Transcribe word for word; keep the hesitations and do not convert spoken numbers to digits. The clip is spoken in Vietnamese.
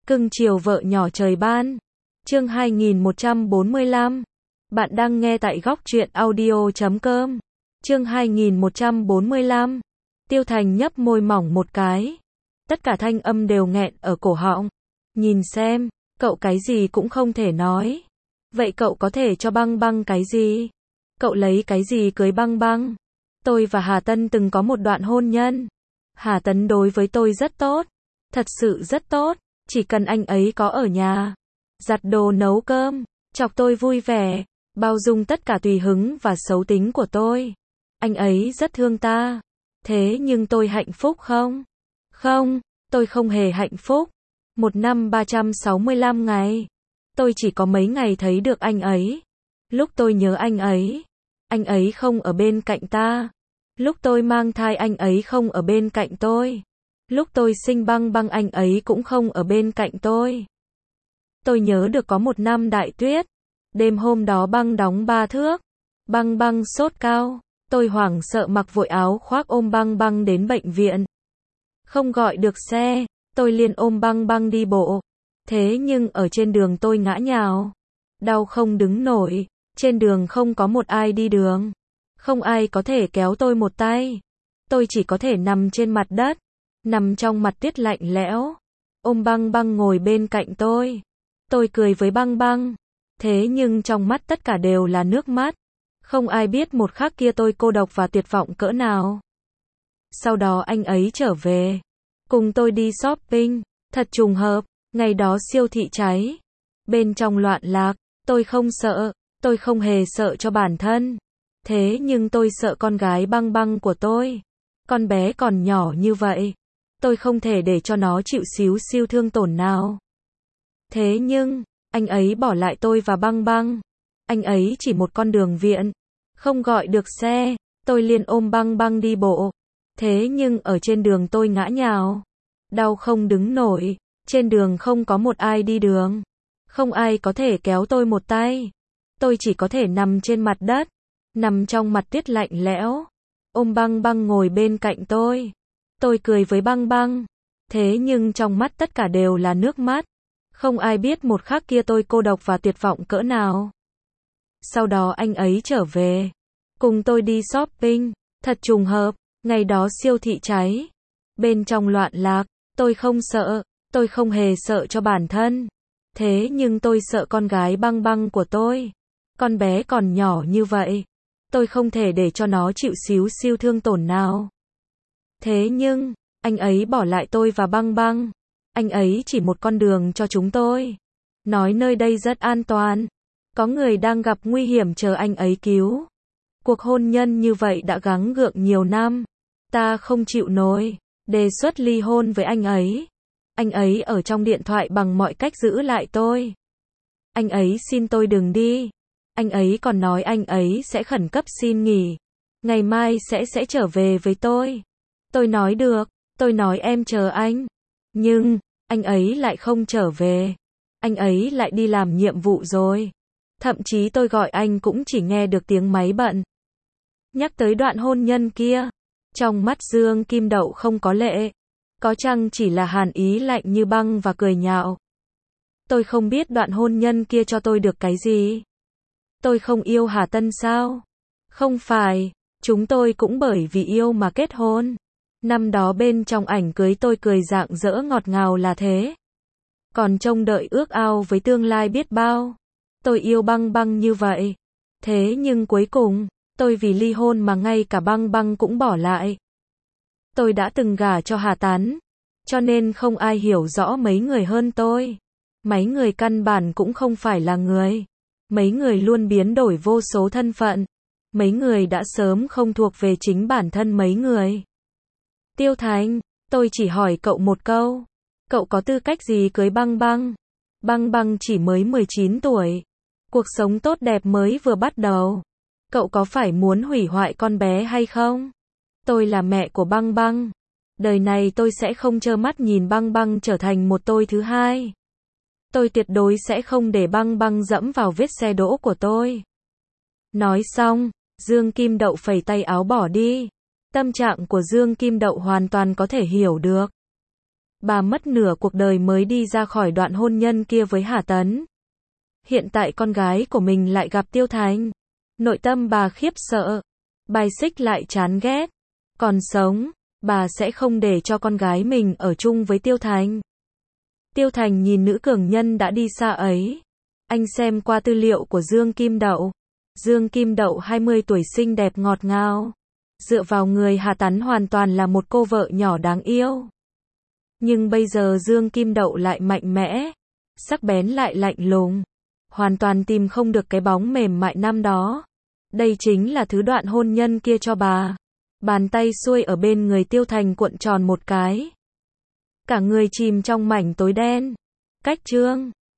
Cưng chiều vợ nhỏ trời ban. Chương hai nghìn một trăm bốn mươi lăm. Bạn đang nghe tại góc truyện audio chấm com. Chương hai nghìn một trăm bốn mươi lăm. Tiêu Thành nhấp môi mỏng một cái. Tất cả thanh âm đều nghẹn ở cổ họng. Nhìn xem, cậu cái gì cũng không thể nói. Vậy cậu có thể cho Băng Băng cái gì? Cậu lấy cái gì cưới Băng Băng? Tôi và Hà Tân từng có một đoạn hôn nhân. Hà Tấn đối với tôi rất tốt. Thật sự rất tốt. Chỉ cần anh ấy có ở nhà, giặt đồ nấu cơm, chọc tôi vui vẻ, bao dung tất cả tùy hứng và xấu tính của tôi. Anh ấy rất thương ta. Thế nhưng tôi hạnh phúc không? Không, tôi không hề hạnh phúc. Một năm ba trăm sáu mươi lăm ngày. Tôi chỉ có mấy ngày thấy được anh ấy. Lúc tôi nhớ anh ấy, anh ấy không ở bên cạnh ta. Lúc tôi mang thai anh ấy không ở bên cạnh tôi. Lúc tôi sinh Băng Băng anh ấy cũng không ở bên cạnh tôi. Tôi nhớ được có một năm đại tuyết. Đêm hôm đó băng đóng ba thước. Băng Băng sốt cao. Tôi hoảng sợ mặc vội áo khoác ôm Băng Băng đến bệnh viện. Không gọi được xe, tôi liền ôm Băng Băng đi bộ. Thế nhưng ở trên đường tôi ngã nhào. Đau không đứng nổi. Trên đường không có một ai đi đường. Không ai có thể kéo tôi một tay. Tôi chỉ có thể nằm trên mặt đất. Nằm trong mặt tuyết lạnh lẽo. Ôm Băng Băng ngồi bên cạnh tôi. Tôi cười với Băng Băng. Thế nhưng trong mắt tất cả đều là nước mắt. Không ai biết một khắc kia tôi cô độc và tuyệt vọng cỡ nào. Sau đó anh ấy trở về. Cùng tôi đi shopping. Thật trùng hợp. Ngày đó siêu thị cháy. Bên trong loạn lạc. Tôi không sợ. Tôi không hề sợ cho bản thân. Thế nhưng tôi sợ con gái Băng Băng của tôi. Con bé còn nhỏ như vậy. Tôi không thể để cho nó chịu xíu siêu thương tổn nào. Thế nhưng, anh ấy bỏ lại tôi và Băng Băng. Anh ấy chỉ một con đường viện. Không gọi được xe. Tôi liền ôm Băng Băng đi bộ. Thế nhưng ở trên đường tôi ngã nhào. Đau không đứng nổi. Trên đường không có một ai đi đường. Không ai có thể kéo tôi một tay. Tôi chỉ có thể nằm trên mặt đất. Nằm trong mặt tuyết lạnh lẽo. Ôm Băng Băng ngồi bên cạnh tôi. Tôi cười với Băng Băng. Thế nhưng trong mắt tất cả đều là nước mắt. Không ai biết một khắc kia tôi cô độc và tuyệt vọng cỡ nào. Sau đó anh ấy trở về. Cùng tôi đi shopping. Thật trùng hợp. Ngày đó siêu thị cháy. Bên trong loạn lạc. Tôi không sợ. Tôi không hề sợ cho bản thân. Thế nhưng tôi sợ con gái Băng Băng của tôi. Con bé còn nhỏ như vậy. Tôi không thể để cho nó chịu xíu siêu thương tổn nào. Thế nhưng, anh ấy bỏ lại tôi và Băng Băng. Anh ấy chỉ một con đường cho chúng tôi. Nói nơi đây rất an toàn. Có người đang gặp nguy hiểm chờ anh ấy cứu. Cuộc hôn nhân như vậy đã gắng gượng nhiều năm. Ta không chịu nổi. Đề xuất ly hôn với anh ấy. Anh ấy ở trong điện thoại bằng mọi cách giữ lại tôi. Anh ấy xin tôi đừng đi. Anh ấy còn nói anh ấy sẽ khẩn cấp xin nghỉ. Ngày mai sẽ sẽ trở về với tôi. Tôi nói được. Tôi nói em chờ anh. Nhưng, anh ấy lại không trở về. Anh ấy lại đi làm nhiệm vụ rồi. Thậm chí tôi gọi anh cũng chỉ nghe được tiếng máy bận. Nhắc tới đoạn hôn nhân kia. Trong mắt Dương Kim Đậu không có lệ. Có chăng chỉ là hàn ý lạnh như băng và cười nhạo. Tôi không biết đoạn hôn nhân kia cho tôi được cái gì. Tôi không yêu Hà Tân sao? Không phải. Chúng tôi cũng bởi vì yêu mà kết hôn. Năm đó bên trong ảnh cưới tôi cười rạng rỡ ngọt ngào là thế. Còn trông đợi ước ao với tương lai biết bao. Tôi yêu Băng Băng như vậy. Thế nhưng cuối cùng, tôi vì ly hôn mà ngay cả Băng Băng cũng bỏ lại. Tôi đã từng gả cho Hà Tán. Cho nên không ai hiểu rõ mấy người hơn tôi. Mấy người căn bản cũng không phải là người. Mấy người luôn biến đổi vô số thân phận. Mấy người đã sớm không thuộc về chính bản thân mấy người. Tiêu Thành, tôi chỉ hỏi cậu một câu. Cậu có tư cách gì cưới Băng Băng? Băng Băng chỉ mới mười chín tuổi. Cuộc sống tốt đẹp mới vừa bắt đầu. Cậu có phải muốn hủy hoại con bé hay không? Tôi là mẹ của Băng Băng. Đời này tôi sẽ không trơ mắt nhìn Băng Băng trở thành một tôi thứ hai. Tôi tuyệt đối sẽ không để Băng Băng dẫm vào vết xe đỗ của tôi. Nói xong, Dương Kim Đậu phẩy tay áo bỏ đi. Tâm trạng của Dương Kim Đậu hoàn toàn có thể hiểu được. Bà mất nửa cuộc đời mới đi ra khỏi đoạn hôn nhân kia với Hà Tấn. Hiện tại con gái của mình lại gặp Tiêu Thành. Nội tâm bà khiếp sợ. Bài xích lại chán ghét. Còn sống, bà sẽ không để cho con gái mình ở chung với Tiêu Thành. Tiêu Thành nhìn nữ cường nhân đã đi xa ấy. Anh xem qua tư liệu của Dương Kim Đậu. Dương Kim Đậu hai mươi tuổi xinh đẹp ngọt ngào. Dựa vào người Hà Tấn hoàn toàn là một cô vợ nhỏ đáng yêu. Nhưng bây giờ Dương Kim Đậu lại mạnh mẽ, sắc bén lại lạnh lùng. Hoàn toàn tìm không được cái bóng mềm mại năm đó. Đây chính là thứ đoạn hôn nhân kia cho bà. Bàn tay xuôi ở bên người Tiêu Thành cuộn tròn một cái. Cả người chìm trong mảnh tối đen. Cách chương